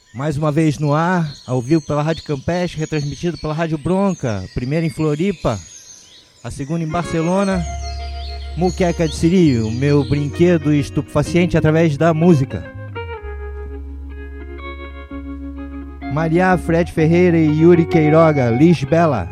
Mais uma vez no ar, ao vivo pela Rádio Campestre, retransmitido pela Rádio Bronca, primeira em Floripa, a segunda em Barcelona. Muqueca de Siri, o meu brinquedo estupefaciente através da música. Maria, Fred Ferreira e Yuri Queiroga, Lisbela.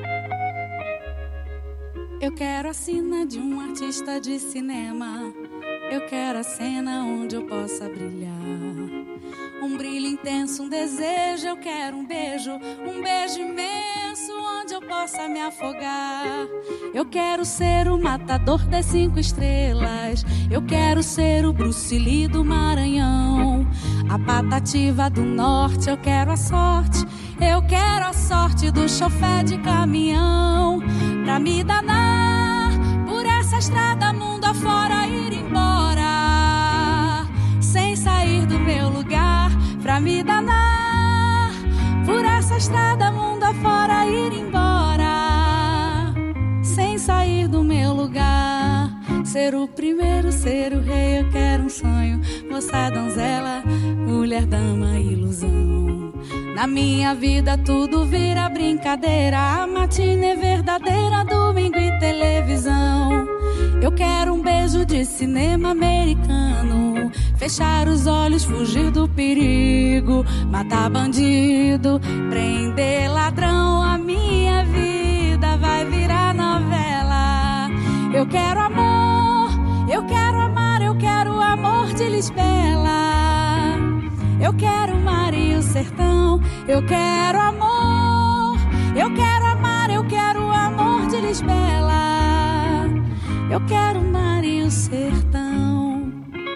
Eu quero a sina de um artista de cinema. Eu quero a cena onde eu possa brilhar. Um brilho intenso, um desejo. Eu quero um beijo imenso onde eu possa me afogar. Eu quero ser o matador das 5 estrelas. Eu quero ser o Bruce Lee do Maranhão, a Patativa do Norte. Eu quero a sorte. Eu quero a sorte do chofé de caminhão, pra me danar por essa estrada mundo afora, ir embora sem sair do meu lugar. Pra me danar por essa estrada mundo afora, ir embora sem sair do meu lugar. Ser o primeiro, ser o rei, eu quero um sonho. Moça, donzela, mulher, dama, ilusão. Na minha vida tudo vira brincadeira. A matina é verdadeira, domingo e televisão. Eu quero um beijo de cinema americano. Fechar os olhos, fugir do perigo. Matar bandido, prender ladrão. A minha vida vai virar novela. Eu quero amor, eu quero amar. Eu quero o amor de Lisbela. Eu quero o mar e o sertão. Eu quero amor, eu quero amar. Eu quero o amor de Lisbela. Eu quero o mar e o sertão.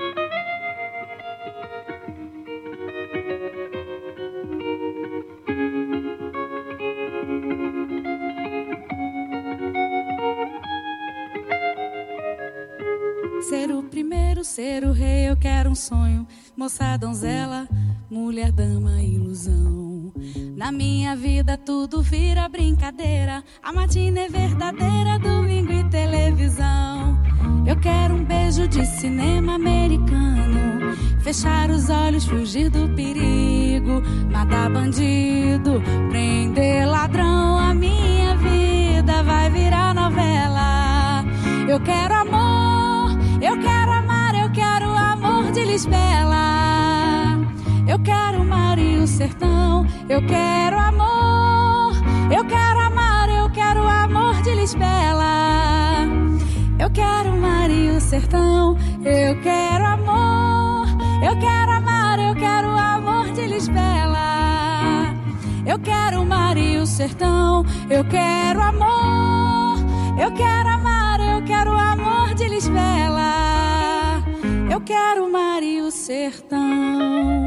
Ser o primeiro, ser o rei, eu quero um sonho. Moça, donzela, mulher, dama, ilusão. Na minha vida tudo vira brincadeira. A matina é verdadeira, domingo e televisão. Eu quero um beijo de cinema americano. Fechar os olhos, fugir do perigo. Matar bandido, prender ladrão. A minha vida vai virar novela. Eu quero amor, eu quero amar. Eu quero o amor de Lisbela. Eu quero o mar e o sertão. Eu quero amor, eu quero amar. Eu quero o amor de Lisbela. Eu quero o mar e o sertão. Eu quero amor, eu quero amar. Eu quero o amor de Lisbela. Eu quero o mar e o sertão. Eu quero amor, eu quero amar. Eu quero o amor de Lisbela. Eu quero o mar e o sertão.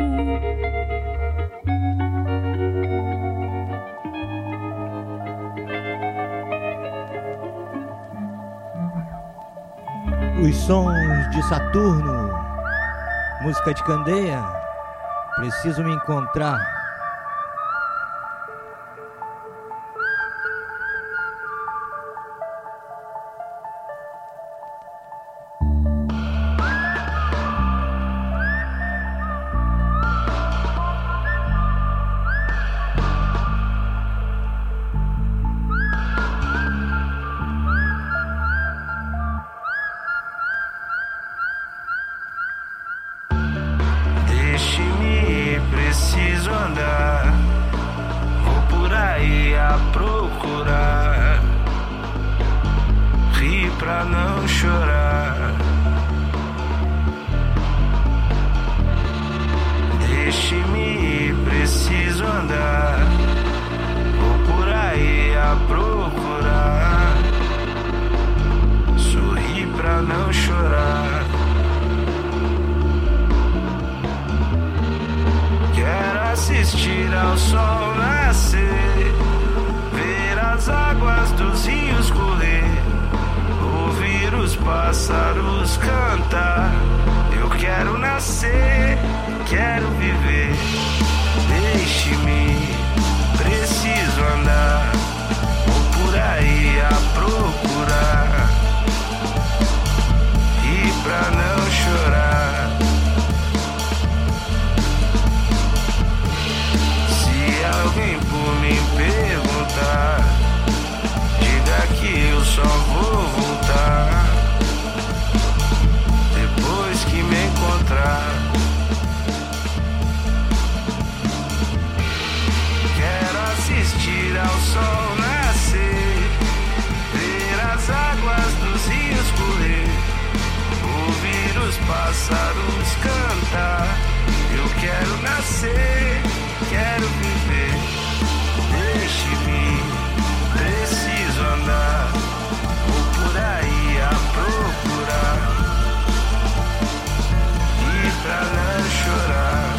Os sons de Saturno, música de Candeia, preciso me encontrar. pássaros cantar. Eu quero nascer, quero viver. Deixe-me, preciso andar. Vou por aí a procurar. E pra não chorar.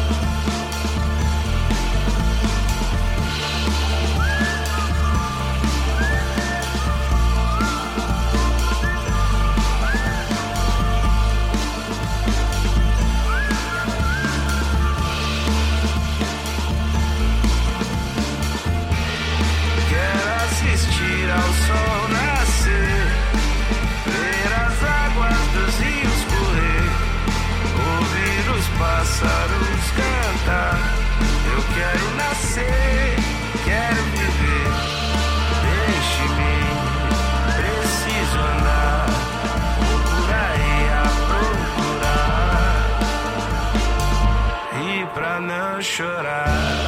Ao sol nascer, ver as águas dos rios correr, ouvir os pássaros cantar. Eu quero nascer, quero viver. Deixe-me, preciso andar. Vou por aí a procurar. E pra não chorar.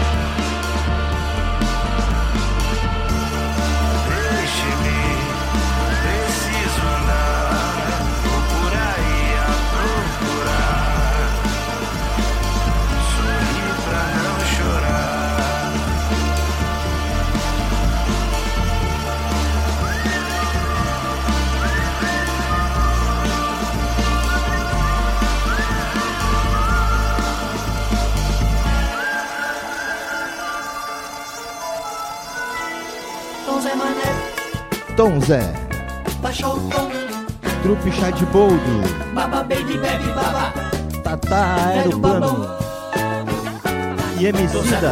Tom Zé, baixou o tom, Trupe Chá de Boldo, baba baby bebe baba, Tatá Aeroplano e Emicida.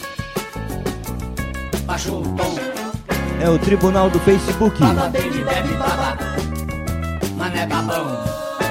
Baixou o tom, é o Tribunal do Facebook. Baba baby bebe baba, mané babão.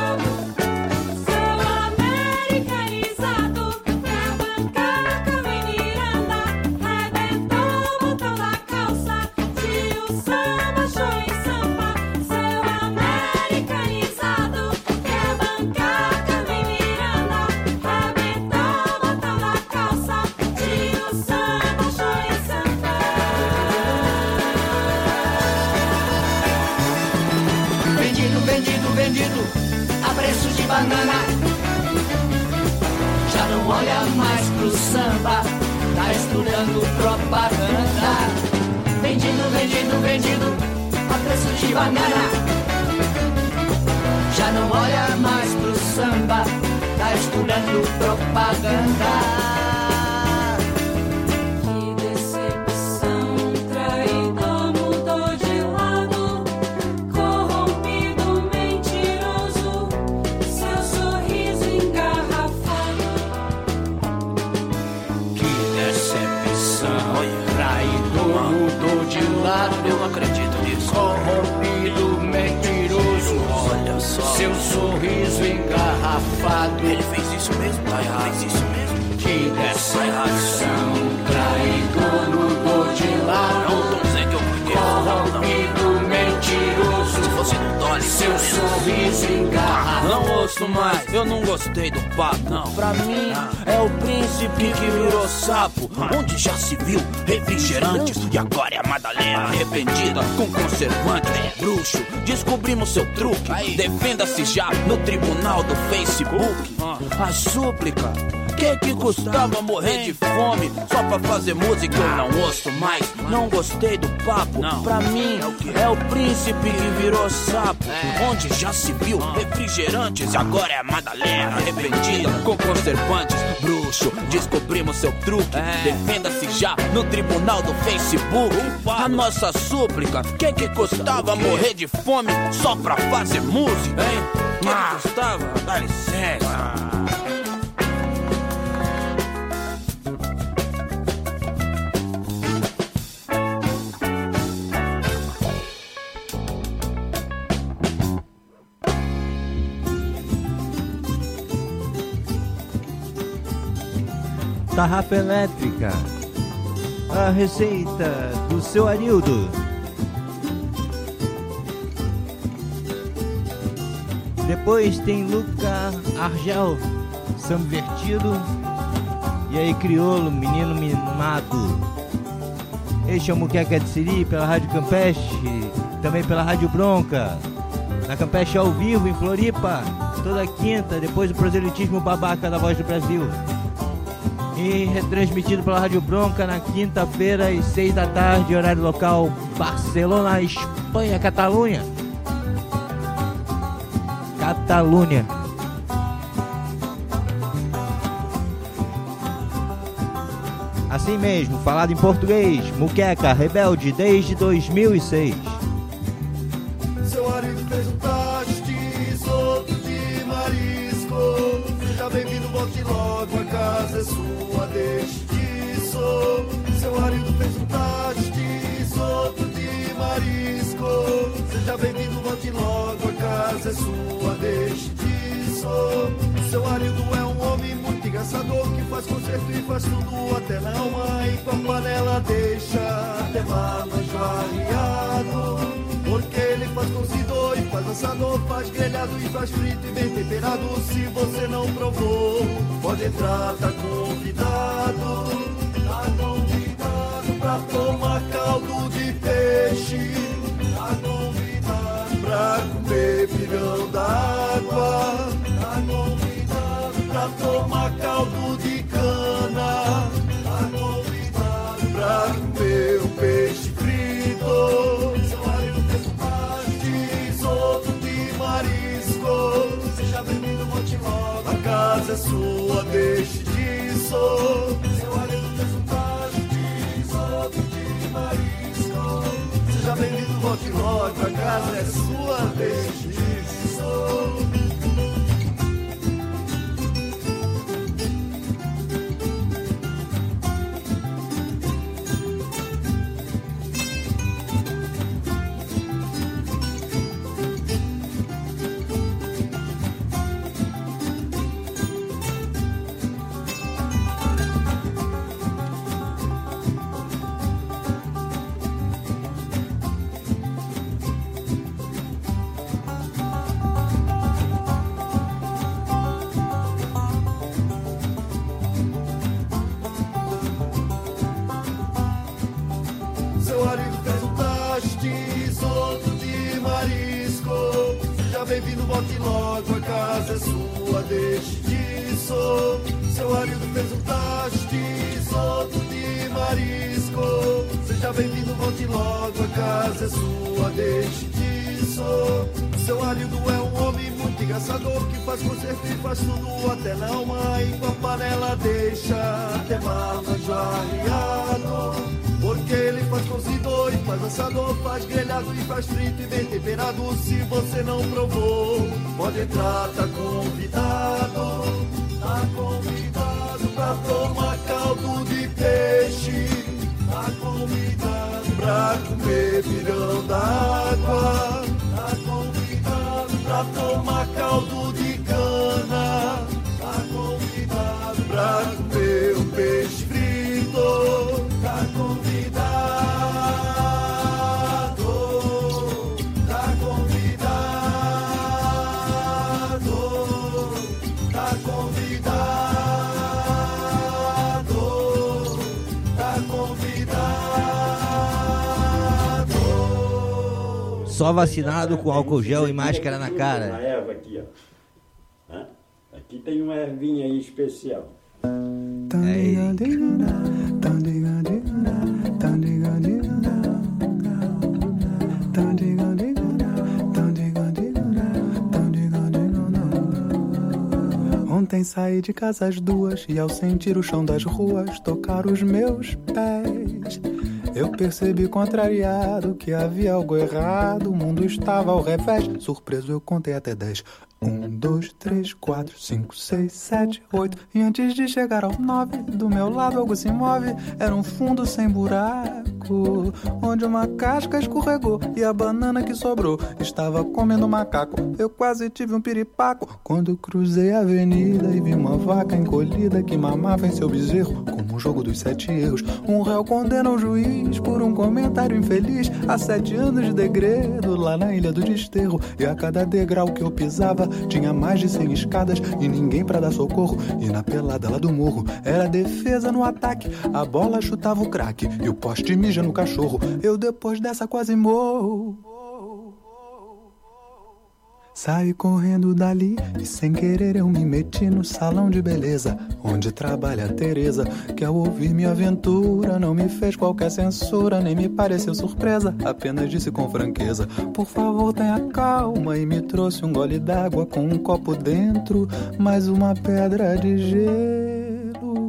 Banana, já não olha mais pro samba, tá estudando propaganda. Vendido, vendido, vendido, a preço de banana. Já não olha mais pro samba, tá estudando propaganda. Eu não acredito nisso. Corrompido, mentiroso. Olha só. Seu sorriso engarrafado. Ele fez isso mesmo? Tá errado. Fez isso mesmo? Que decepção. Traidor, mudou de lado. Não tô dizendo que eu corrompido, mentiroso. Se fosse no Dolly, seu sorriso engarrafado. Não ouço mais. Eu não gostei do papo, não. Pra mim é o príncipe que virou sapo. Onde já se viu refrigerantes e agora é a Madalena arrependida com conservante. Bruxo, descobrimos seu truque. Defenda-se já no tribunal do Facebook. A súplica que custava morrer de fome só pra fazer música? Eu não ouço mais, não gostei do papo. Não. Pra mim é o príncipe que virou sapo. Onde já se viu refrigerantes e agora é a Madalena arrependida com conservantes. Bruxo, descobrimos seu truque. Defenda-se já no tribunal do Facebook. A nossa súplica que custava morrer de fome só pra fazer música, hein? Que custava? Dá licença. Tarrafa elétrica, a receita do seu Arildo. Depois tem Luca Argel, Samvertido. E aí Criolo, menino mimado. Este é o Muqueca de Siri pela Rádio Campeche, também pela Rádio Bronca. Na Campeche ao vivo, em Floripa, toda quinta, depois do proselitismo babaca da Voz do Brasil. E retransmitido pela Rádio Bronca na quinta-feira às 6 da tarde, horário local, Barcelona, Espanha, Catalunha. Catalunha. Assim mesmo, falado em português, Muqueca, Rebelde, desde 2006. Seu marido fez um risoto de marisco. Seja bem-vindo, volte logo, a casa é sua, deixe disso. Seu marido fez um risoto de marisco. Seja bem-vindo, volte logo, a casa é sua, deixe disso. Seu marido é um homem muito engraçador, que faz concerto e faz tudo até na alma. E com a panela deixa até marmanjo arriado. Porque ele faz cozido e faz assador, faz grelhado e faz frito e bem temperado. Se você não provou, pode entrar, tá convidado. Tá convidado pra tomar caldo de peixe. Tá convidado pra comer pirão d'água. Tá convidado pra tomar caldo de cana. Tá convidado pra comer um peixe frito. Seja bem-vindo, volte logo, a casa é sua, deixe disso. Seu marido fez um risoto de marisco. Seja bem-vindo, volte logo, a casa é sua, deixe disso. Bem-vindo, volte logo, a casa é sua, deixe disso. Seu marido fez um risoto de marisco. Seja bem-vindo, volte logo, a casa é sua, deixe disso. Seu marido é um homem muito engraçador, que faz concerto e faz tudo até na alma. E com a panela deixa até marmanjo arriado. Porque ele faz cozido e faz assador, faz grelhado e faz frito e bem temperado. Se você não provou, pode entrar, tá convidado. Tá convidado pra tomar caldo de peixe. Tá convidado pra comer pirão d'água. Tá convidado pra tomar caldo de cana. Tá convidado pra comer um peixe frito. Tá convidado, tá convidado, tá convidado, tá convidado. Só vacinado com álcool gel e máscara na cara. Uma erva aqui, ó. Aqui tem uma ervinha aí especial. Ontem saí de casa às 2 e ao sentir o chão das ruas tocar os meus pés, eu percebi contrariado que havia algo errado. O mundo estava ao revés. Surpreso eu contei até 10. 1, 2, 3, 4, 5, 6, 7, 8. E antes de chegar ao 9, do meu lado algo se move. Era um fundo sem buraco, onde uma casca escorregou e a banana que sobrou estava comendo macaco. Eu quase tive um piripaco quando cruzei a avenida e vi uma vaca encolhida que mamava em seu bezerro, como um jogo dos 7 erros. Um réu condena o juiz por um comentário infeliz a 7 anos de degredo lá na ilha do desterro. E a cada degrau que eu pisava tinha mais de 100 escadas e ninguém pra dar socorro. E na pelada lá do morro era defesa no ataque, a bola chutava o craque e o poste mija no cachorro. Eu depois dessa quase morro. Saí correndo dali e sem querer eu me meti no salão de beleza onde trabalha a Teresa, que ao ouvir minha aventura não me fez qualquer censura, nem me pareceu surpresa, apenas disse com franqueza: por favor tenha calma, e me trouxe um gole d'água com um copo dentro, mais uma pedra de gelo.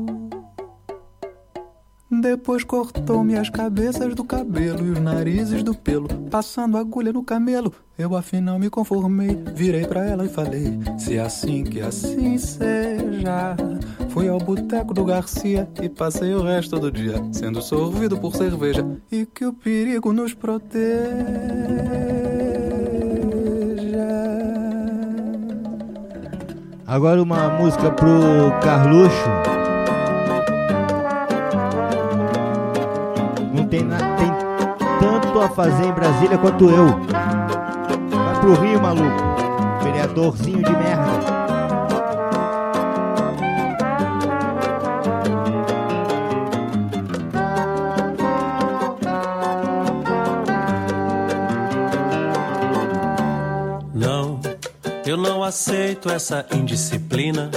Depois cortou-me as cabeças do cabelo e os narizes do pelo, passando agulha no camelo. Eu afinal me conformei, virei pra ela e falei: se assim que assim seja. Fui ao boteco do Garcia e passei o resto do dia sendo sorvido por cerveja, e que o perigo nos proteja. Agora uma música pro Carluxo. Tem tanto a fazer em Brasília quanto eu. Vai pro Rio, maluco, vereadorzinho de merda. Não, eu não aceito essa indisciplina.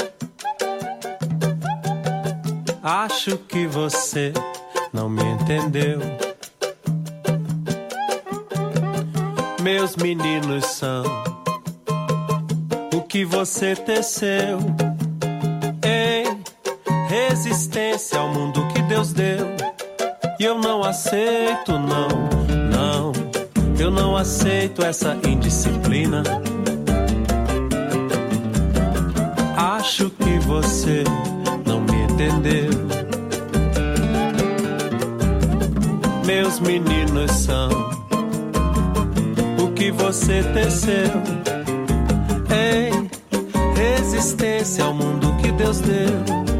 Acho que você não me entendeu. Meus meninos são o que você teceu em resistência ao mundo que Deus deu. E eu não aceito, não, não, eu não aceito essa indisciplina. Acho que você não me entendeu. Meus meninos são o que você teceu em resistência ao mundo que Deus deu.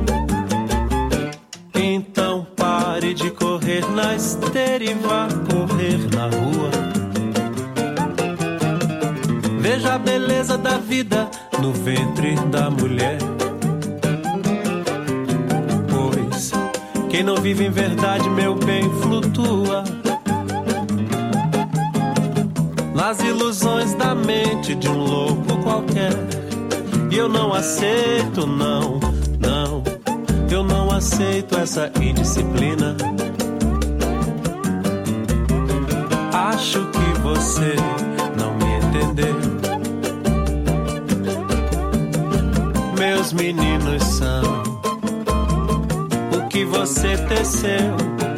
Então pare de correr na esteira e vá correr na rua. Veja a beleza da vida no ventre da mulher. Pois quem não vive em verdade, meu bem, flutua nas ilusões da mente de um louco qualquer. E eu não aceito, não, não, eu não aceito essa indisciplina. Acho que você não me entendeu. Meus meninos são o que você teceu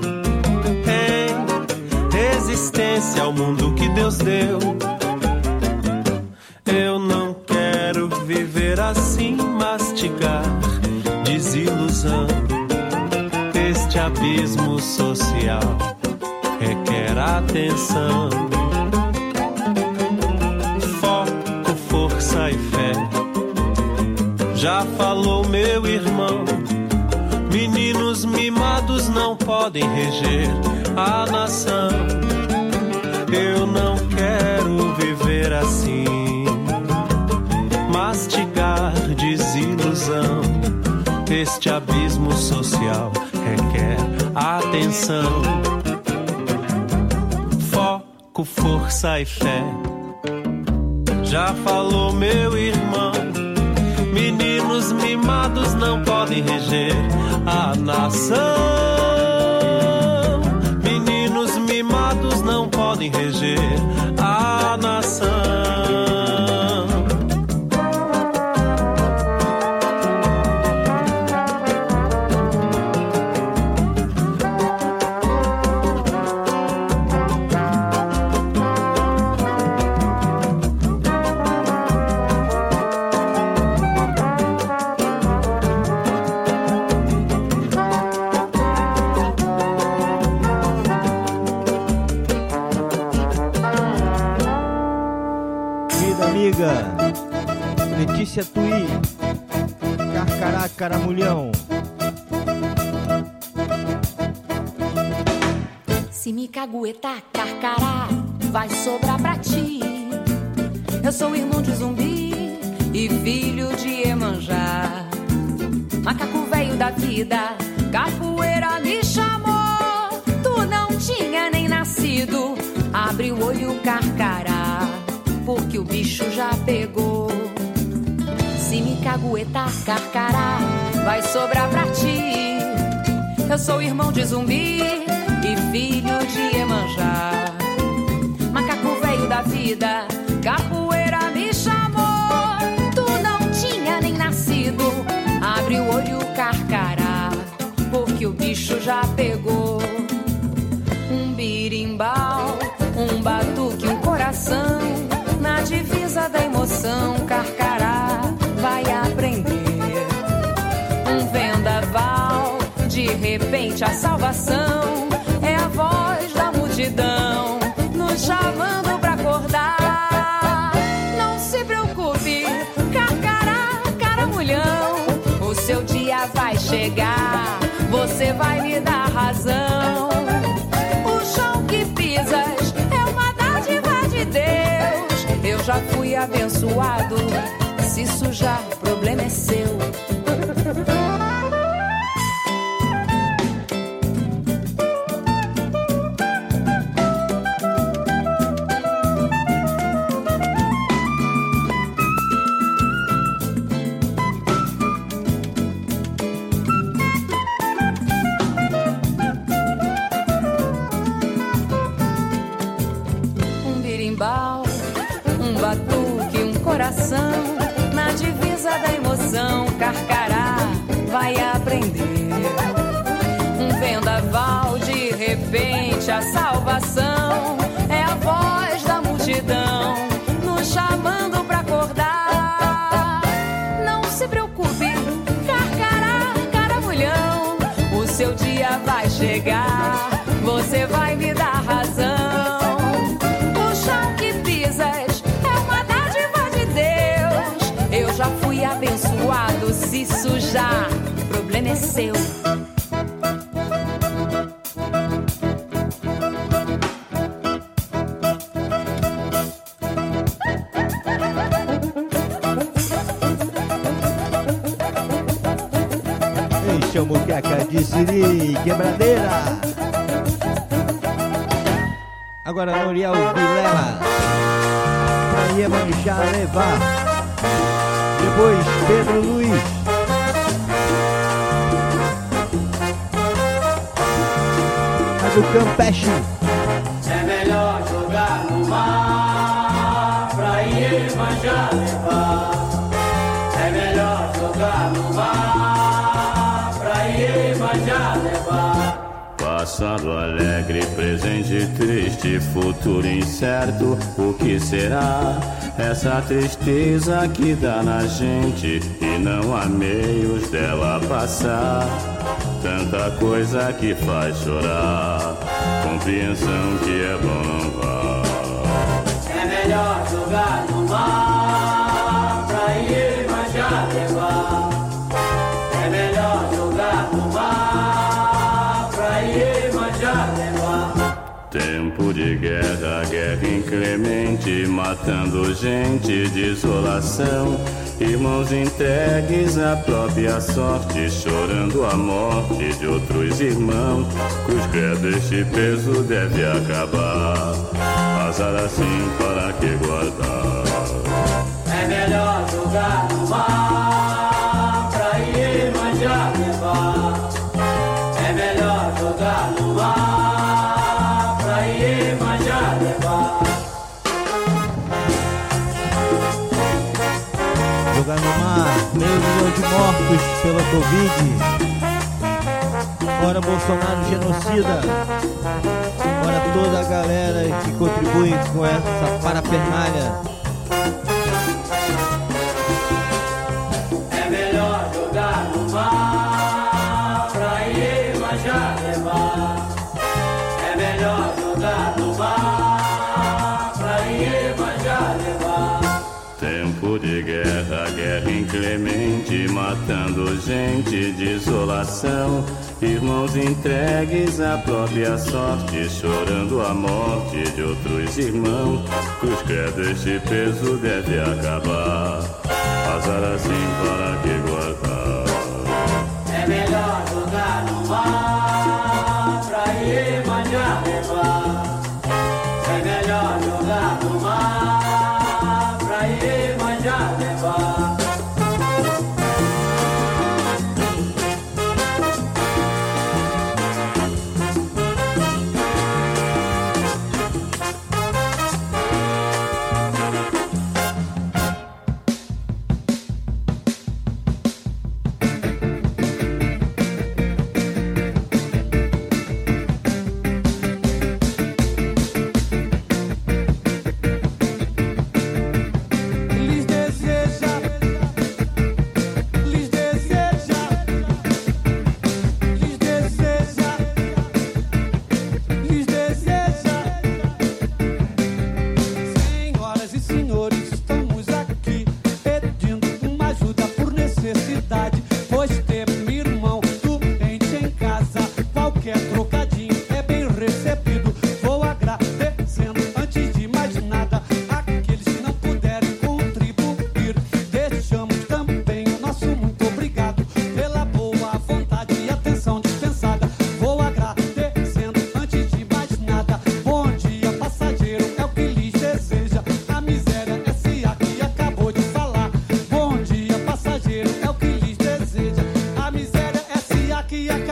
em resistência ao mundo que Deus deu. Eu não quero viver assim, mastigar desilusão. Este abismo social requer atenção, foco, força e fé. Já falou meu irmão, meninos mimados não podem reger a nação. Eu não quero viver assim, mastigar desilusão. Este abismo social requer atenção, foco, força e fé. Já falou meu irmão, meninos mimados não podem reger a nação. Meninos mimados não podem reger a nação. Letícia Tui, Carcará, Caramulhão. Se me caguetar, Carcará, vai sobrar pra ti. Eu sou irmão de Zumbi e filho de Iemanjá. Macaco velho da vida, capoeira me chamou. Tu não tinha nem nascido, abre o olho, Carcará, porque o bicho bicho já pegou. Se me caguetar, carcará, vai sobrar pra ti. Eu sou irmão de Zumbi e filho de Iemanjá. Macaco velho da vida, capoeira me chamou. Tu não tinha nem nascido, abre o olho, carcará, porque o bicho já pegou. Um birimbau, um batuque, um coração, na divisa da emoção, carcará vai aprender. Um vendaval, de repente a salvação, é a voz da multidão nos chamando pra acordar. Não se preocupe, carcará, caramulhão, o seu dia vai chegar, você vai me dar razão. O chão que pisas é uma dádiva de Deus. Eu já fui abençoado, se sujar, o problema é seu. Um batuque, um coração, na divisa da emoção, carcará vai aprender. Um vendaval, de repente a salvação, é a voz da multidão nos chamando pra acordar. Não se preocupe, carcará, caramulhão, o seu dia vai chegar, você vai me dar razão. Já fui abençoado, se sujar, o problema é seu. Este é o Muqueca de Siri, quebradeira. Agora Noriel Vilela, pra Iemanjá levar. Depois Pedro Luiz. A do Campeche. É melhor jogar no mar pra Iemanjá levar. É melhor jogar no mar pra Iemanjá levar. Passado alegre, presente triste, futuro incerto, o que será? Essa tristeza que dá na gente e não há meios dela passar. Tanta coisa que faz chorar, compreensão que é bom não vá. É melhor jogar no mar pra Iemanjá levar. É melhor jogar no mar pra Iemanjá levar. Tempo de guerra, guerra inclemente, matando gente, desolação. Irmãos entregues à própria sorte, chorando a morte de outros irmãos. Cruz credo, este peso deve acabar. Azar assim, para que guardar? É melhor jogar no mar pra Iemanjá levar. É melhor jogar no mar pra Iemanjá levar. Jogar no mar, meio milhão de mortos pela Covid. Fora Bolsonaro genocida. Fora toda a galera que contribui com essa parafernália. É melhor jogar no mar pra Iemanjá levar. É melhor jogar no mar pra Iemanjá levar. Tempo de guerra, guerra inclemente, matando gente, desolação. Irmãos entregues à própria sorte, chorando a morte de outros irmãos. Cruz credo, este peso deve acabar. Azar assim, para que guardar? É melhor jogar no mar pra Iemanjá levar. É melhor jogar no mar pra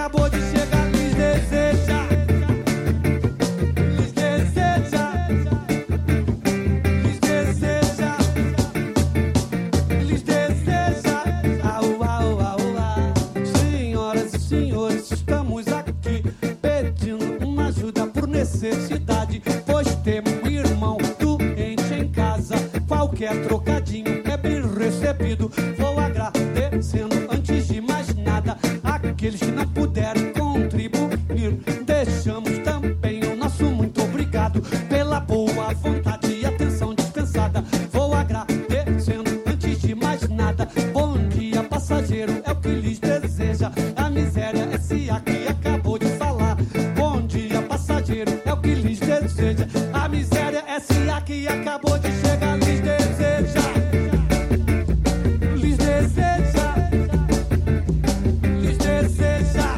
acabou de chegar, lhes deseja. Lhes deseja. Lhes deseja. Lhes deseja. Au, au, au, au. Senhoras e senhores, estamos aqui pedindo uma ajuda por necessidade, pois temos um irmão doente em casa. Qualquer trocadinho é bem recebido. Vou agradecendo antes de mais nada aqueles que não puderam contribuir. Deixamos também o nosso muito obrigado pela boa vontade e atenção dispensada. Vou agradecendo antes de mais nada. Bom dia, passageiro, é o que lhes deseja a miséria S.A. que acabou de falar. Bom dia, passageiro, é o que lhes deseja a miséria S.A. que acabou de chegar, lhes deseja. Lhes deseja. Lhes deseja.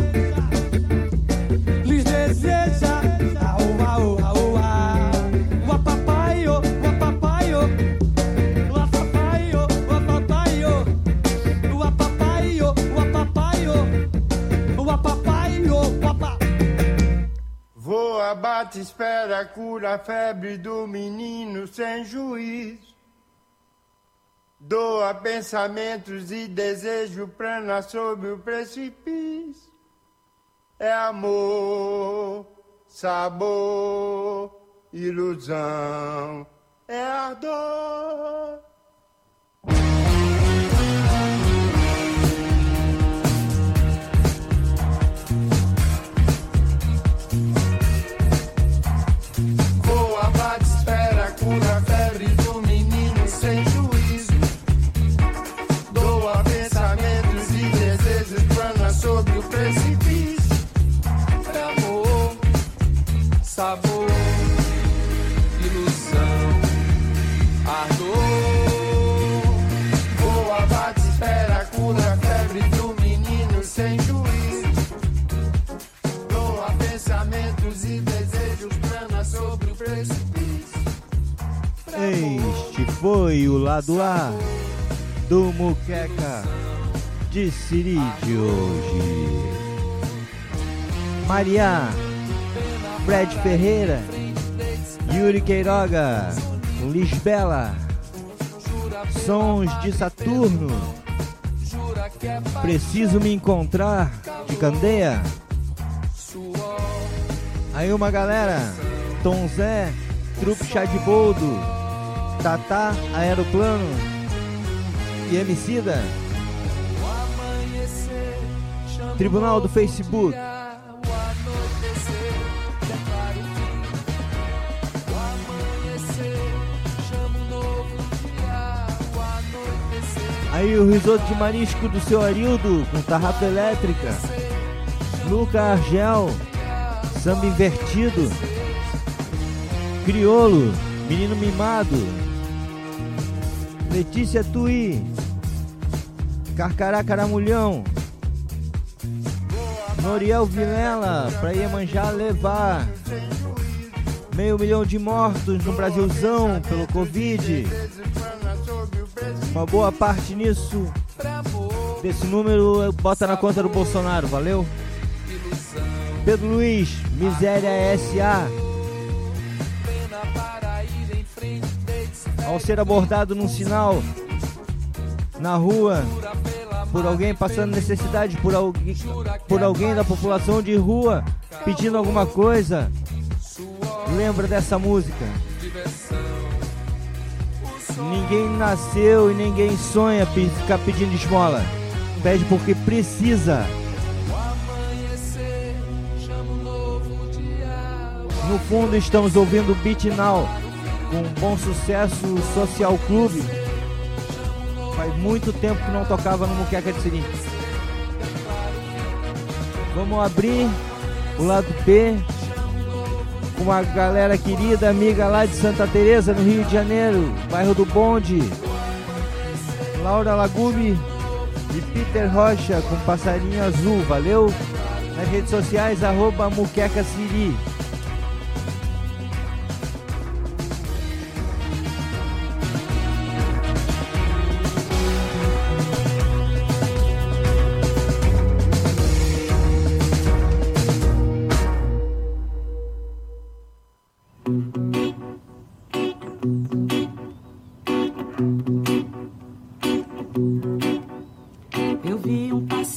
Lhes deseja. Au, au, au, au. Ua papaio, ua papaio. Ua papaio, ua papaio. Ua papaio, ua papaio. Ua papaio, ua pa. Voa, bate, espera, cura a febre do menino sem juízo. Doa pensamentos e desejo plana sobre o precipício. É amor, sabor, ilusão, é ardor. Voa, bate, espera, cura a febre do menino sem juízo. Doa pensamentos e desejos, plana sobre o precipício. É amor, sabor, ilusão, ardor. Voa, bate, espera, cura a febre do menino sem juízo. Doa pensamentos e desejos, plana sobre o precipício. Este foi o lado A do Muqueca de Siri de hoje. Maria, Fred Ferreira, Yuri Queiroga, Lisbela, Sons de Saturno, Preciso Me Encontrar, de Candeia. Aí uma galera, Tom Zé, Trupe Chá de Boldo, Tatá, Aeroplano e Emicida. Tribunal do Facebook. Aí o risoto de marisco do seu Arildo com tarrafa elétrica. Luca Argel, samba invertido. Criolo, menino mimado. Letícia Tui, Carcará Caramulhão. Noriel Vilela, pra Iemanjá levar. 500 mil de mortos no Brasilzão pelo Covid. Uma boa parte nisso, desse número, bota na conta do Bolsonaro, valeu? Pedro Luiz, Miséria S.A. Ao ser abordado num sinal na rua por alguém passando necessidade, por alguém da população de rua pedindo alguma coisa, lembra dessa música. Ninguém nasceu e ninguém sonha ficar pedindo esmola. Pede porque precisa. No fundo estamos ouvindo Beat Now, com Bom Sucesso Social Clube. Faz muito tempo que não tocava no Muqueca de Siri. Vamos abrir o lado B com uma galera querida, amiga lá de Santa Teresa, no Rio de Janeiro, bairro do Bonde. Laura Lagube e Peter Rocha com Passarinho Azul, valeu? Nas redes sociais, @Muqueca Siri.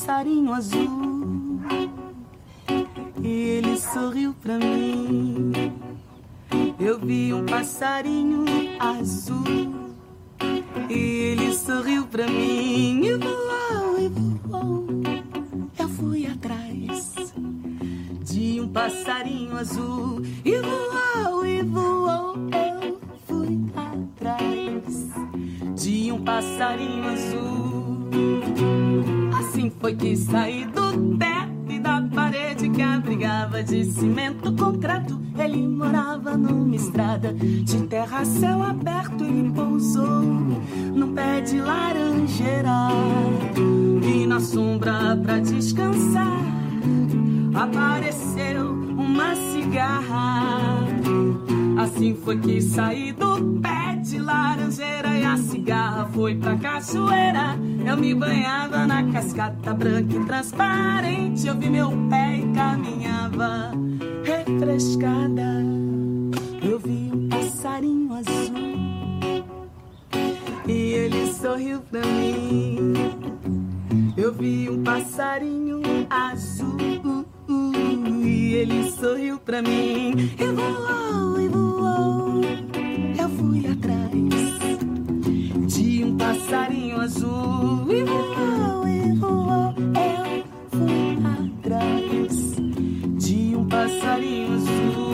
passarinho azul e ele sorriu pra mim. Eu vi um passarinho azul e ele sorriu pra mim. E voou, e voou. Eu fui atrás de um passarinho azul e voou, e voou. Eu fui atrás de um passarinho azul. Assim foi que saí do teto e da parede que abrigava de cimento, concreto. Ele morava numa estrada de terra a céu aberto. Ele pousou num pé de laranjeira e na sombra pra descansar apareceu uma cigarra. Assim foi que saí do pé de laranjeira e a cigarra foi pra cachoeira. Eu me banhava na cascata branca e transparente. Eu vi meu pé e caminhava refrescada. Eu vi um passarinho azul e ele sorriu pra mim. Eu vi um passarinho azul e ele sorriu pra mim. E voou, e voou. Eu fui atrás de um passarinho azul. E voou, e voou. Eu fui atrás de um passarinho azul.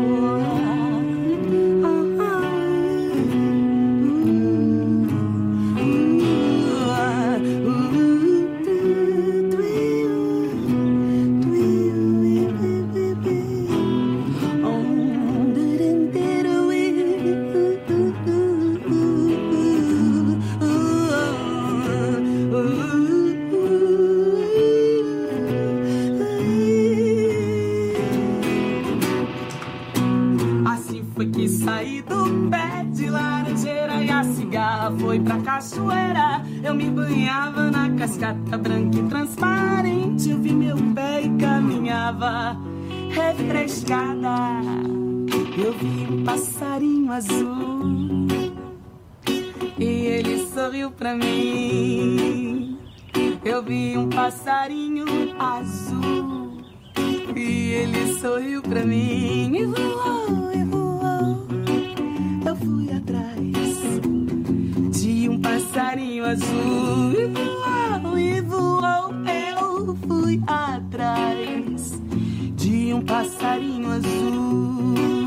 Saí do pé de laranjeira e a cigarra foi pra cachoeira. Eu me banhava na cascata branca e transparente. Eu vi meu pé e caminhava refrescada. Eu vi um passarinho azul e ele sorriu pra mim. Eu vi um passarinho azul e ele sorriu pra mim. E voou, e voou. Eu fui atrás de um passarinho azul. E voou, e voou. Eu fui atrás de um passarinho azul.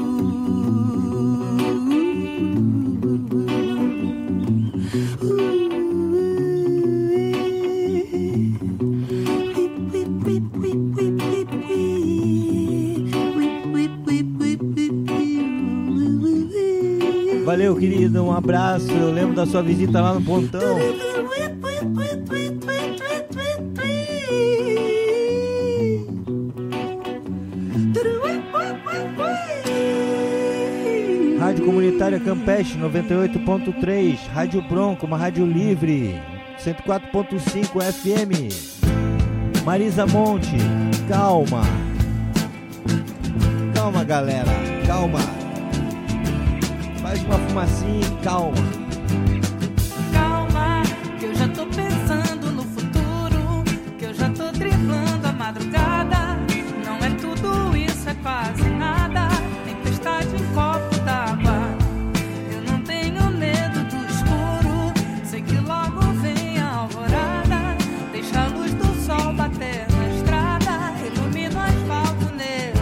Valeu, querido, um abraço. Eu lembro da sua visita lá no Pontão. Rádio Comunitária Campeche 98.3, Rádio Bronco, uma rádio livre, 104.5 FM. Marisa Monte, calma. Calma, galera, calma. Faz uma fumacinha e calma. Calma, que eu já tô pensando no futuro, que eu já tô driblando a madrugada. Não é tudo isso, é quase nada. Tempestade em copo d'água. Eu não tenho medo do escuro, sei que logo vem a alvorada. Deixa a luz do sol bater na estrada, ilumina o asfalto negro.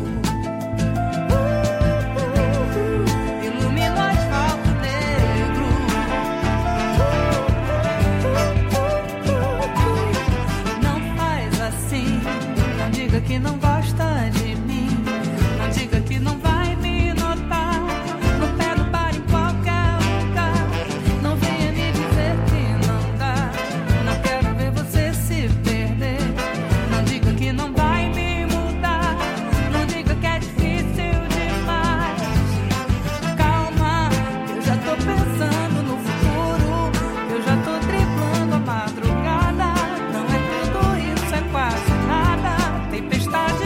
Que não gosta de mim, não diga que não vai me notar. No pé do bar em qualquer lugar, não venha me dizer que não dá. Não quero ver você se perder. Não diga que não vai me mudar, não diga que é difícil demais. Calma, eu já tô pensando no futuro, eu já tô driblando a madrugada. Não é tudo isso, é quase nada. Tempestade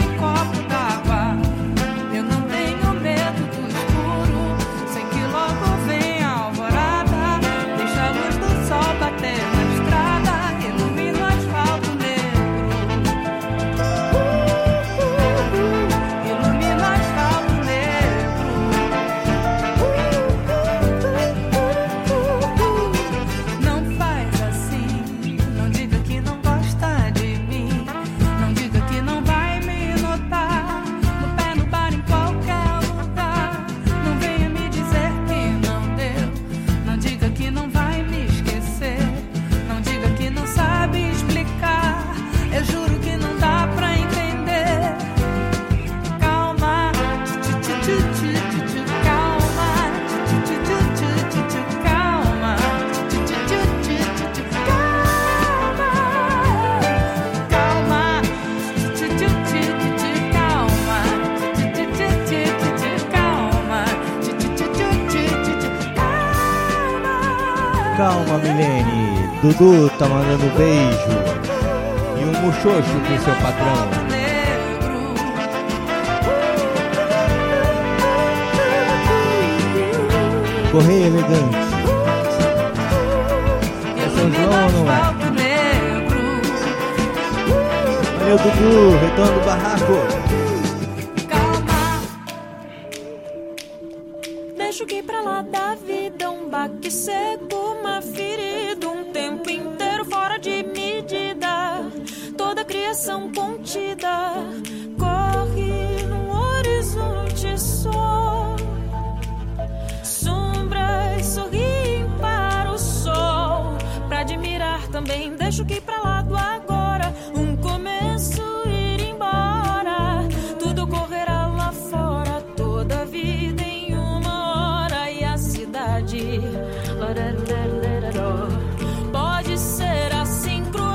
calma, Milene. Dudu tá mandando beijo. E um muxoxo pro seu patrão. Correio elegante. É São João, não é? Valeu, Dudu. Retorno do barraco. Deixo que pra lá da vida um baque seco, uma ferida, um tempo inteiro fora de medida, toda a criação contida corre num horizonte só, sombras sorriem para o sol, pra admirar também deixo que pra lá do agora um começo ir embora, tudo correrá lá fora, toda a vida em uma hora e a cidade pode ser assim cruel.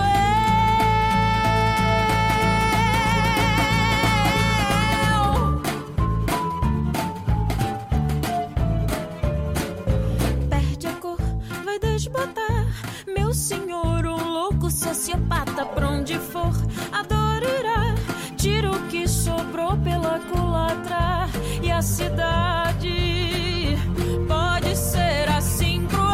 Perde a cor, vai desbotar, meu senhor, um louco sociopata, pra onde for, adorará, tira o que sobrou pela culatra e a cidade pode ser assim cruel.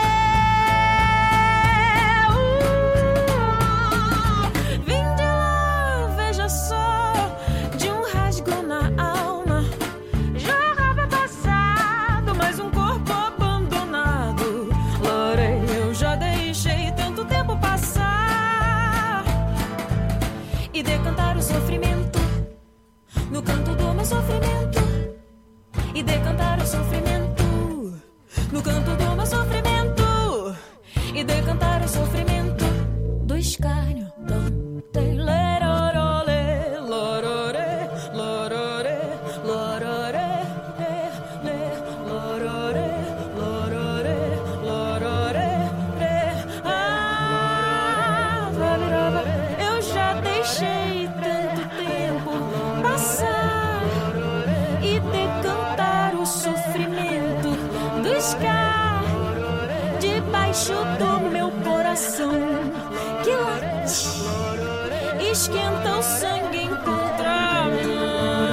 Vem de lá, veja só, de um rasgo na alma, jogava passado, mais um corpo abandonado. Lorei, eu já deixei tanto tempo passar e decantar o sofrimento no canto do meu sofrimento, e decantar o sofrimento no canto do meu sofrimento, e decantar o sofrimento do escárnio. Lerorole, lorore, lorore, lorore, lorore, lorore, lorore, eu já deixei tanto tempo passar e decantar o sofrimento do escárnio debaixo do meu coração que late, esquenta o sangue em contramão.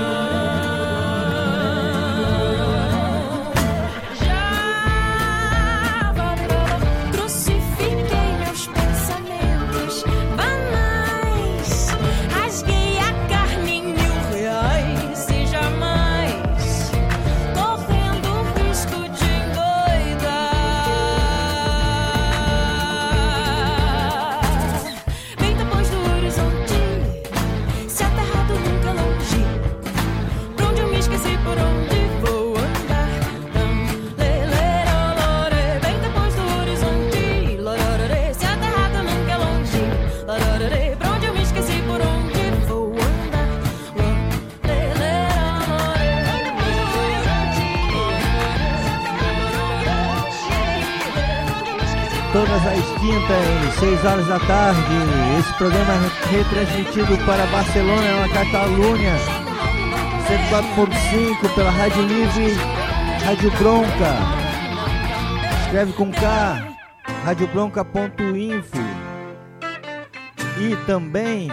Já crucifiquei meus pensamentos banais, rasguei a carne em R$1.000 e jamais correndo o risco de endoidar. Bem depois do horizonte, se aterrado nunca longe, pra onde eu me esqueci, por onde vou andar. Lerorore, bem depois do horizonte, lorore, se aterrado nunca longe, lorore, pra onde eu me esqueci, por onde vou andar. Todas as quintas, 6 horas da tarde. Esse programa é retransmitido para Barcelona, na Catalunha, 104.5 pela Rádio Livre, Rádio Bronca. Escreve com K, radiobronca.info. E também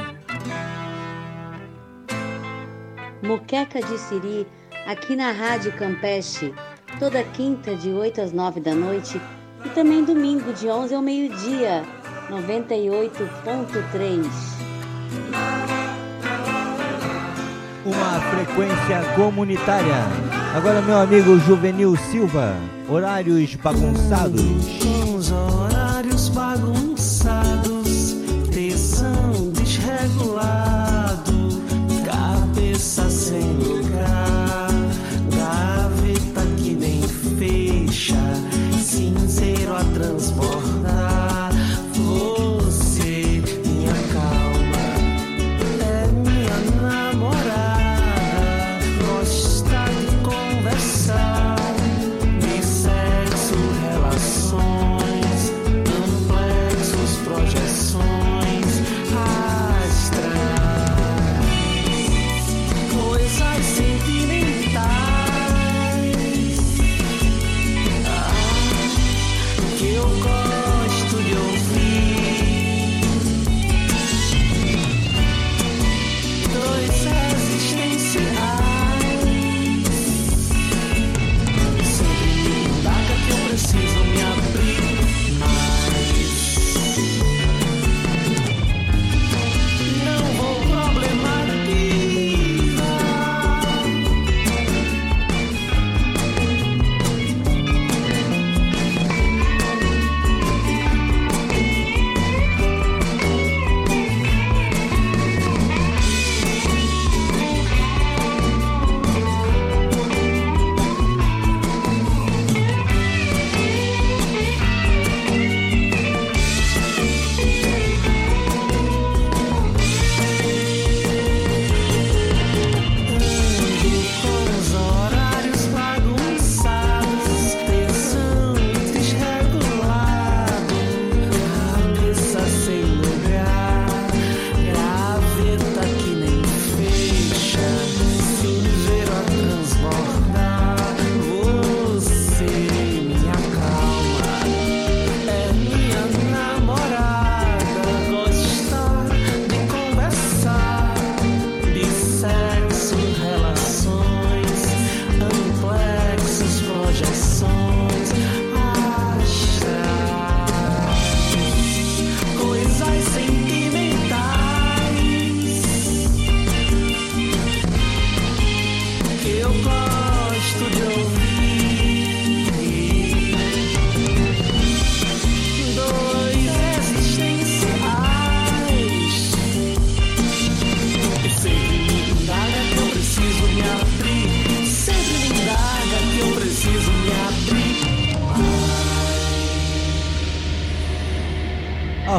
Moqueca de Siri, aqui na Rádio Campeche, toda quinta de 8 às 9 da noite e também domingo de 11 ao meio-dia, 98.3. uma frequência comunitária. Agora meu amigo Juvenil Silva, horários bagunçados. Com os horários bagunçados, tensão desregulado, cabeça sem lugar, gaveta que nem fecha, cinzeiro a transbordar. Você, minha calma, é minha namorada, gosta de conversar, de sexo, relações, amplexo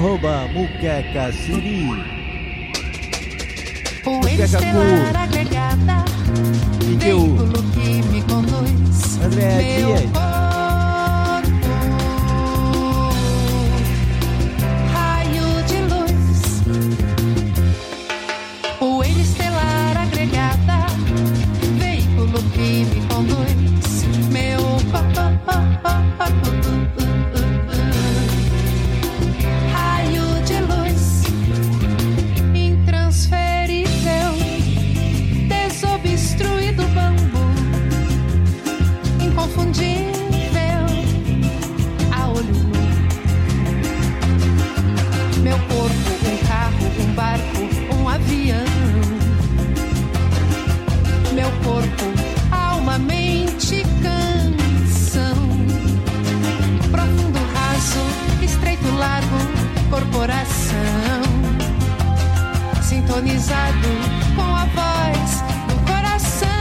Muqueca Siri. Poeira estelar agregada, veículo que me conduz, André meu Dias. corpo, raio de luz. Poeira estelar agregada, veículo que me conduz, meu corpo, raio de luz, intransferível, desobstruído bambu, inconfundível, a olho nu. Meu corpo, um carro, um barco, um avião. Meu corpo, alma, mente, canção. Profundo, raso, estreito, largo, corporação. Sintonizado com a voz do coração.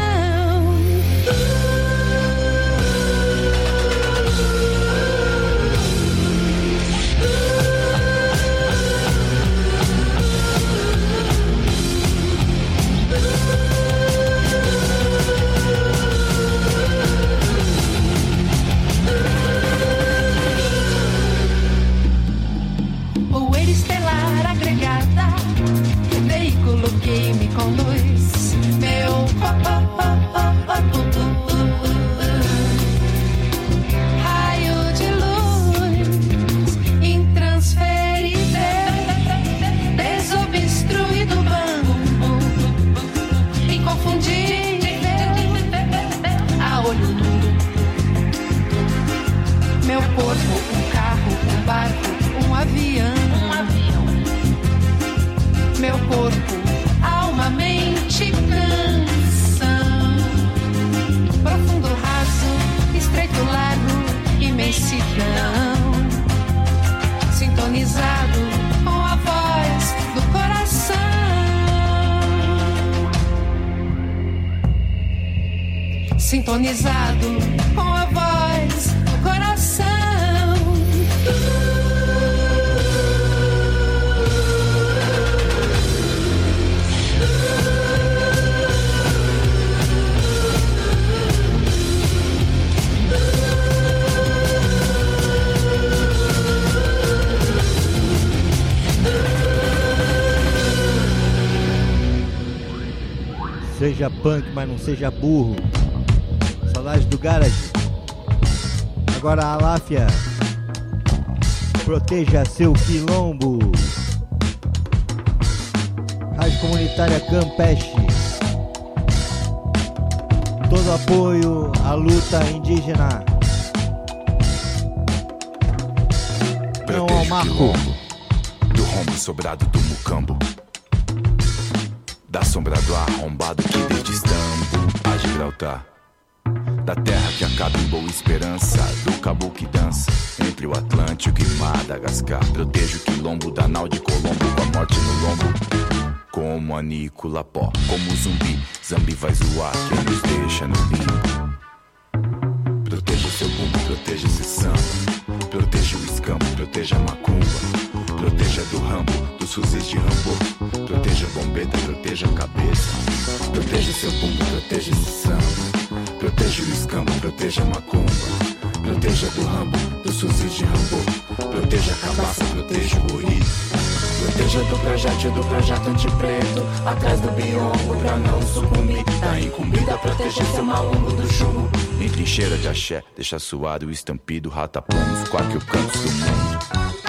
Poeira estelar agregada, veículo que me conduz, meu raio de luz, intransferível, desobstruído bambu, inconfundível, a olho nu. Meu corpo, um carro, um barco, um avião. Meu corpo, alma, mente, canção. Profundo, raso, estreito, largo, imensidão. Sintonizado com a voz do coração. Sintonizado com a voz do coração. Seja punk, mas não seja burro. Saudade do Garage. Agora a Aláfia. Proteja seu quilombo. Rádio Comunitária Campeche. Todo apoio à luta indígena. Não ao Marco. Do rombo sobrado do mucambo, da sombra do arrombado que desde Estambo a Gibraltar, da terra que acaba em Boa Esperança, do cabo que dança entre o Atlântico e Madagascar. Protejo o quilombo da nau de Colombo, com a morte no lombo, como a Nicola Pó, como zumbi. Zambi vai zoar quem nos deixa no limbo. Proteja seu bumbo, proteja esse samba, proteja o escambo, proteja a macumba, proteja do rambo, dos fuzis de Rambo, proteja a bombeta, proteja a cabeça, proteja seu bumbo, proteja esse samba, proteja o escambo, proteja a macumba, proteja do rambo, dos fuzis de Rambo, proteja a cabaça, proteja o ori, proteja do projeto antipreto, atrás do biombo pra não sucumbir, tá incumbida, proteja seu malombo do chumbo, em trincheira de axé, deixa suado o estampido, rataplanos, quatro cantos do mundo.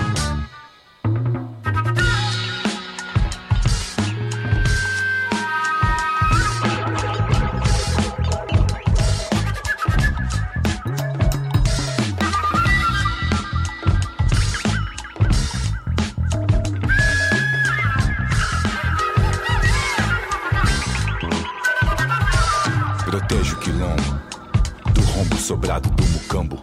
Proteja o quilombo, do rombo sobrado do mucambo,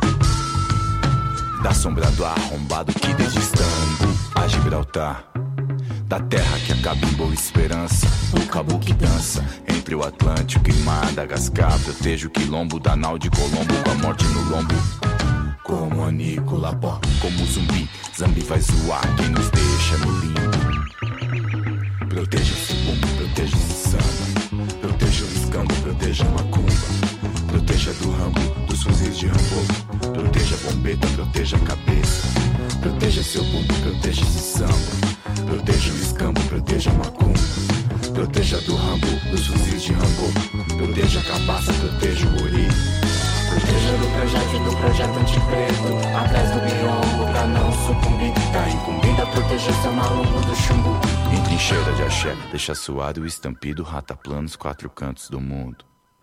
da sombra do arrombado que desde Estambo a Gibraltar, da terra que acaba em Boa Esperança, do cabo que dança entre o Atlântico e Madagascar. Proteja o quilombo da nau de Colombo, com a morte no lombo, como Anícola Pó. Como zumbi, Zambi vai zoar quem nos deixa no limbo. Proteja esse bumbo, proteja esse samba, proteja o escambo, proteja a macumba, proteja do rambo, dos fuzis de Rambo, proteja a bombeta, proteja a cabeça, proteja seu bumbo, proteja esse samba, proteja o escambo, proteja a macumba, proteja do rambo, dos fuzis de Rambo, proteja a cabaça, proteja o guri. Proteja do projeto antipreto, atrás do biombo pra não sucumbir. Tá incumbida a proteger seu maluco do chumbo. Em trincheira de axé, deixa suado o estampido, rata plano nos quatro cantos do mundo.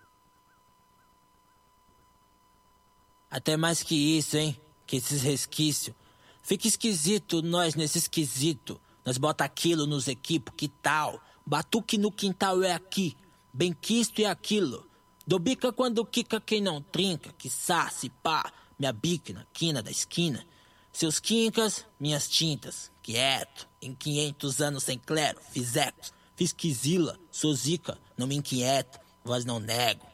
Até mais que isso, hein? Que esses resquícios. Fica esquisito nós nesse esquisito. Nós bota aquilo nos equipos, que tal? Batuque no quintal é aqui, bem quisto é aquilo. Dou bica quando quica quem não trinca, que se pá, minha bica na quina da esquina. Seus quincas, minhas tintas, quieto, em 500 anos sem clero, fiz ecos, fiz quizila, sou zica, não me inquieta, voz não nego.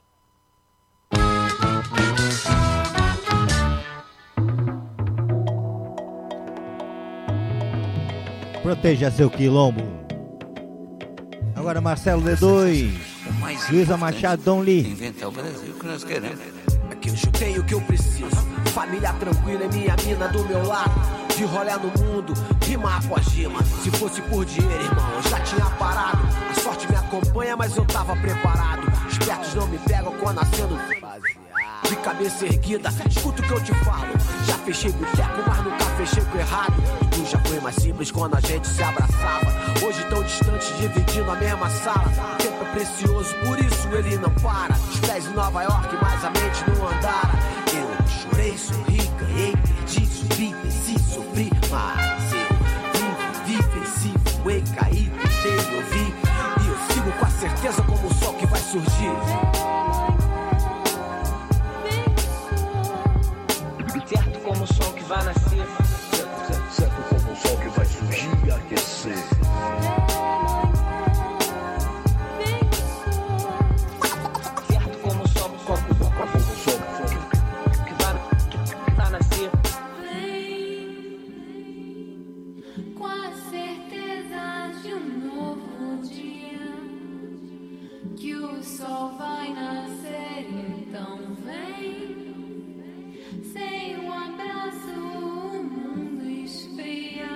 Proteja seu quilombo. Agora Marcelo D2, Luísa Machado, Dom Lee. Inventar o Brasil que nós queremos. Aqui eu tenho o que eu preciso. Família tranquila é minha mina do meu lado. De rolê no mundo, rima após rima. Se fosse por dinheiro, irmão, eu já tinha parado. A sorte me acompanha, mas eu tava preparado. Espertos não me pegam quando acendo de cabeça erguida, escuta o que eu te falo. Já fechei boteco, mas nunca fechei com errado. Tu já foi mais simples quando a gente se abraçava. Hoje tão distante, dividindo a mesma sala. O tempo é precioso, por isso ele não para. Os pés em Nova York, mas a mente não andara. Eu chorei, sorri, ganhei, perdi, subi, venci, sofri. Mas eu vivi, venci, voei, caí, tentei, ouvi. E eu sigo com a certeza como o sol que vai surgir. Certo como o sol que vai nascer. Certo como o sol que vai surgir e aquecer. Certo como o sol que vai nascer. Com a certeza de um novo dia, que o sol vai nascer, então vem. Sem um abraço o mundo esfria.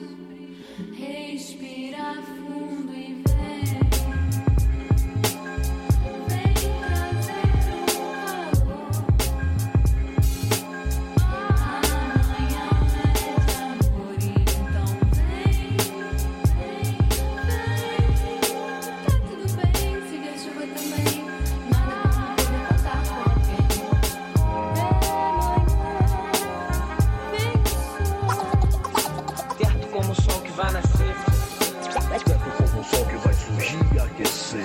Respira fundo e vem. Vem trazer o calor. Amanhã é de amor, então vem. Tá tudo bem, se der chuva também. Nada como poder contar com alguém. Como o sol que vai nascer. Certo como o sol que vai surgir e aquecer.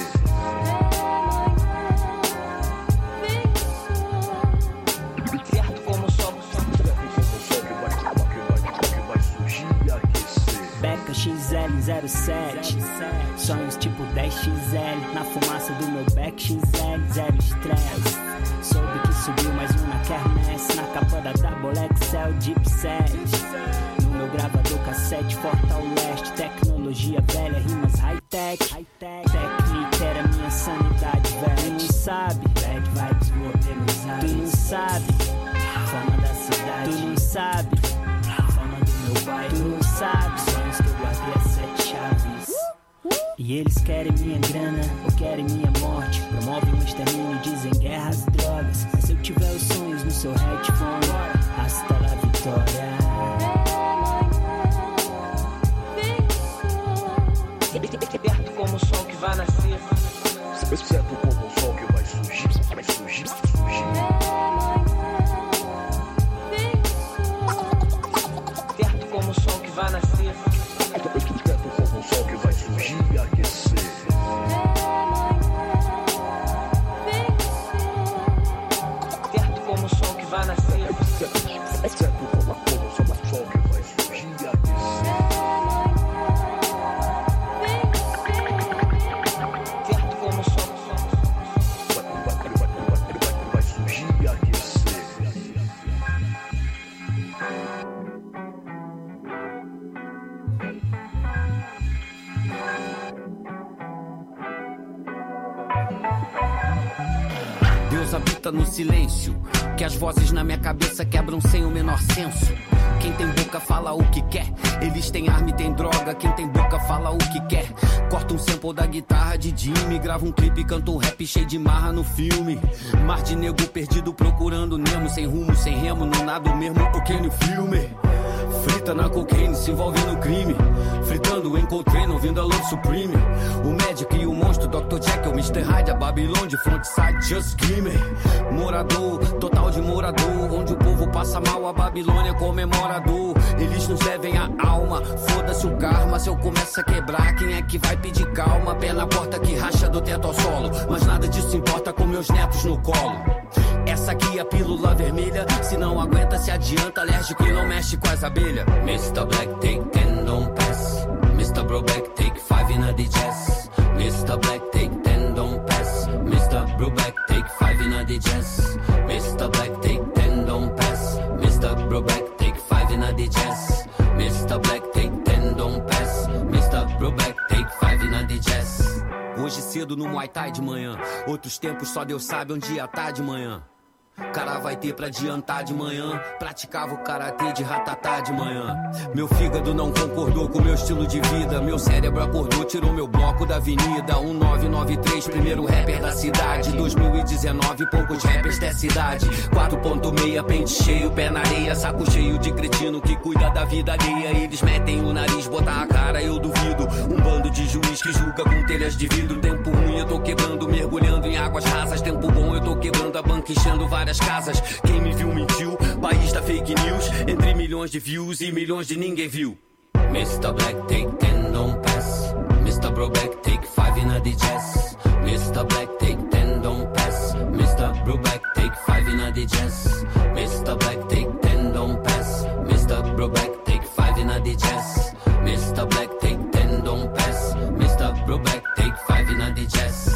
Certo como o sol que vai surgir e aquecer. Beca XL07, sonhos tipo 10XL, na fumaça do meu back XL, zero estresse. Soube que subiu mais um na quermesse, na capa da Double XL Deep Set. Meu gravador cassete, forte ao leste. Tecnologia velha, rimas high-tech. Técnica era minha sanidade, velho. Tu não sabe, bad vibes vou organizar. Tu não sabe, fama da cidade. Tu não sabe, fama do meu bairro. Tu não sabe, sonhos que eu guardei a 7 chaves. E eles querem minha grana, ou querem minha morte. Promovem o extermínio, dizem guerra às drogas. Mas se eu tiver os sonhos no seu headphone, hasta la vitória. Perto como o sol que vai nascer. Certo como o sol que vai surgir. Perto como o sol que vai nascer. Certo como o sol que vai surgir e aquecer. Perto como o sol que vai nascer. Certo como o sol que vai surgir e aquecer. Certo como o sol Deus habita no silêncio, que as vozes na minha cabeça quebram sem o menor senso. Quem tem boca fala o que quer, eles têm arma e tem droga. Quem tem boca fala o que quer. Corta um sample da guitarra de Jimmy, grava um clipe, canta um rap cheio de marra no filme. Mar de nego perdido procurando Nemo, sem rumo, sem remo, não nada o mesmo ok no filme. Frita na cocaine, se envolve no crime. Fritando, encontrei, ouvindo a Love Supreme. O Magic e o monstro, Dr. Jekyll, Mr. Hyde, a Babylon de frontside, just screaming. Morador, total de morador, onde o povo passa mal, a Babilônia comemorador. Eles nos devem a alma, foda-se o karma. Se eu começo a quebrar, quem é que vai pedir calma? Pé na porta que racha do teto ao solo, mas nada disso importa com meus netos no colo. Essa aqui é a pílula vermelha, se não aguenta se adianta, alérgico e não mexe com as abelhas. Mr. Black, take 10, don't pass. Mr. Bro Black, take 5 in a jazz. Mr. Black, take 10, don't pass. Mr. Bro Black, take 5 in a jazz. Mr. Black, take 10, don't pass. Mr. Bro Black, take 5 in a jazz. Mr. Black, take 10, don't pass. Mr. Bro Black, take 5 in a jazz. Hoje cedo no Muay Thai de manhã, outros tempos só Deus sabe onde ia tá de manhã. Cara vai ter pra adiantar de manhã, praticava o karatê de ratatá de manhã. Meu fígado não concordou com meu estilo de vida, meu cérebro acordou, tirou meu bloco da avenida. 1993, primeiro rapper da cidade. 2019, poucos rappers dessa idade. 4.6, pente cheio, pé na areia, saco cheio de cretino que cuida da vida alheia. Eles metem o nariz, botar a cara, eu duvido. Um bando de juiz que julga com telhas de vidro. Tempo ruim eu tô quebrando, mergulhando em águas rasas. Tempo bom eu tô quebrando a banca, enchendo várias casas. Quem me viu mentiu, país da fake news. Entre milhões de views e milhões de ninguém viu. Mr. Black, take 10, don't pass. Mr. Bro Black, take 5 in a jazz. Mr. Black, take 10, don't pass. Mr. Bro Black, take 5 in a jazz. Mr. Black, take 10, don't pass. Mr. Bro Black, take 5 in a jazz. Mr. Black, take 10, don't pass. Mr. Bro Black, take 5 in a jazz.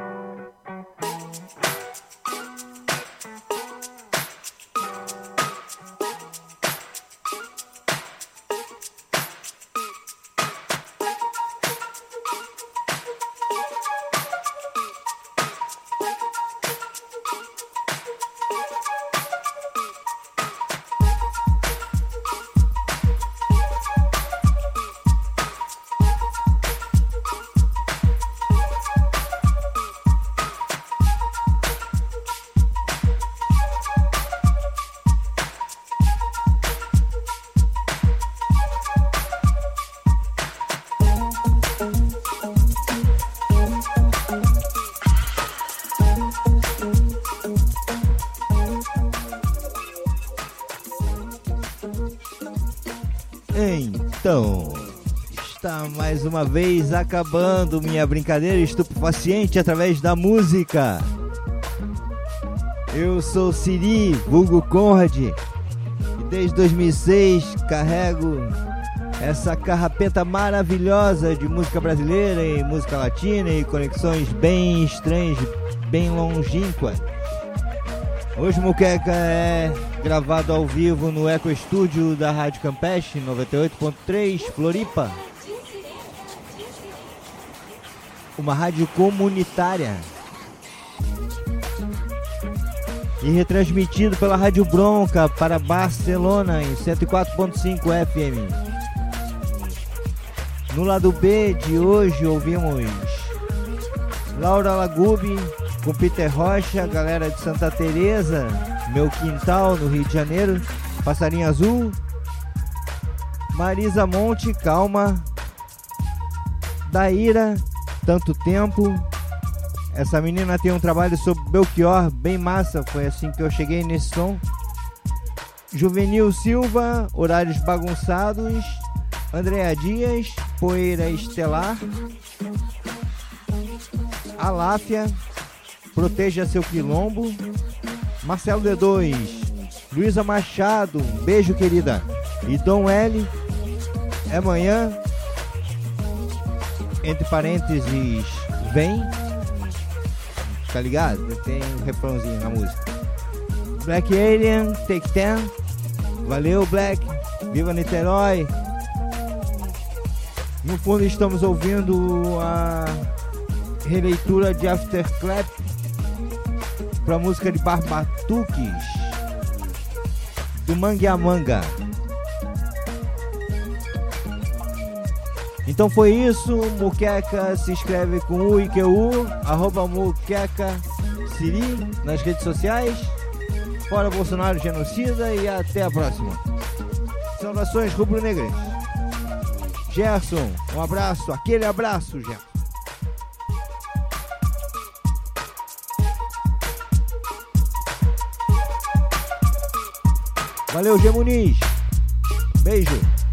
Então, está mais uma vez acabando minha brincadeira estupefaciente através da música. Eu sou Siri, vulgo Conrad, e desde 2006 carrego essa carrapeta maravilhosa de música brasileira e música latina e conexões bem estranhas, bem longínquas. Hoje o Muqueca é gravado ao vivo no Eco Estúdio da Rádio Campeche 98.3 Floripa, uma rádio comunitária, e retransmitido pela Rádio Bronca para Barcelona em 104.5 FM. No lado B de hoje ouvimos Laura Lagube com Peter Rocha, galera de Santa Teresa, Meu Quintal, no Rio de Janeiro, Passarinho Azul, Marisa Monte, Calma, Daíra, Tanto Tempo. Essa menina tem um trabalho sobre Belchior, bem massa, foi assim que eu cheguei nesse som. Juvenil Silva, Horários Bagunçados, Andréa Dias, Poeira Estelar, Aláfia, Proteja Seu Quilombo, Marcelo D2, Luísa Machado, beijo querida, e Dom L, É Amanhã, entre parênteses, Vem, tá ligado? Tem um refrãozinho na música. Black Alien, Take 10, valeu Black, viva Niterói. No fundo estamos ouvindo a releitura de Afterclap pra música de Barbatuques, do Mangue a Manga. Então foi isso, Muqueca se escreve com U e QU, @Muqueca Siri nas redes sociais. Fora Bolsonaro genocida e até a próxima. Saudações rubro-negras. Gerson, um abraço, aquele abraço, Gerson. Valeu, G. Muniz. Beijo.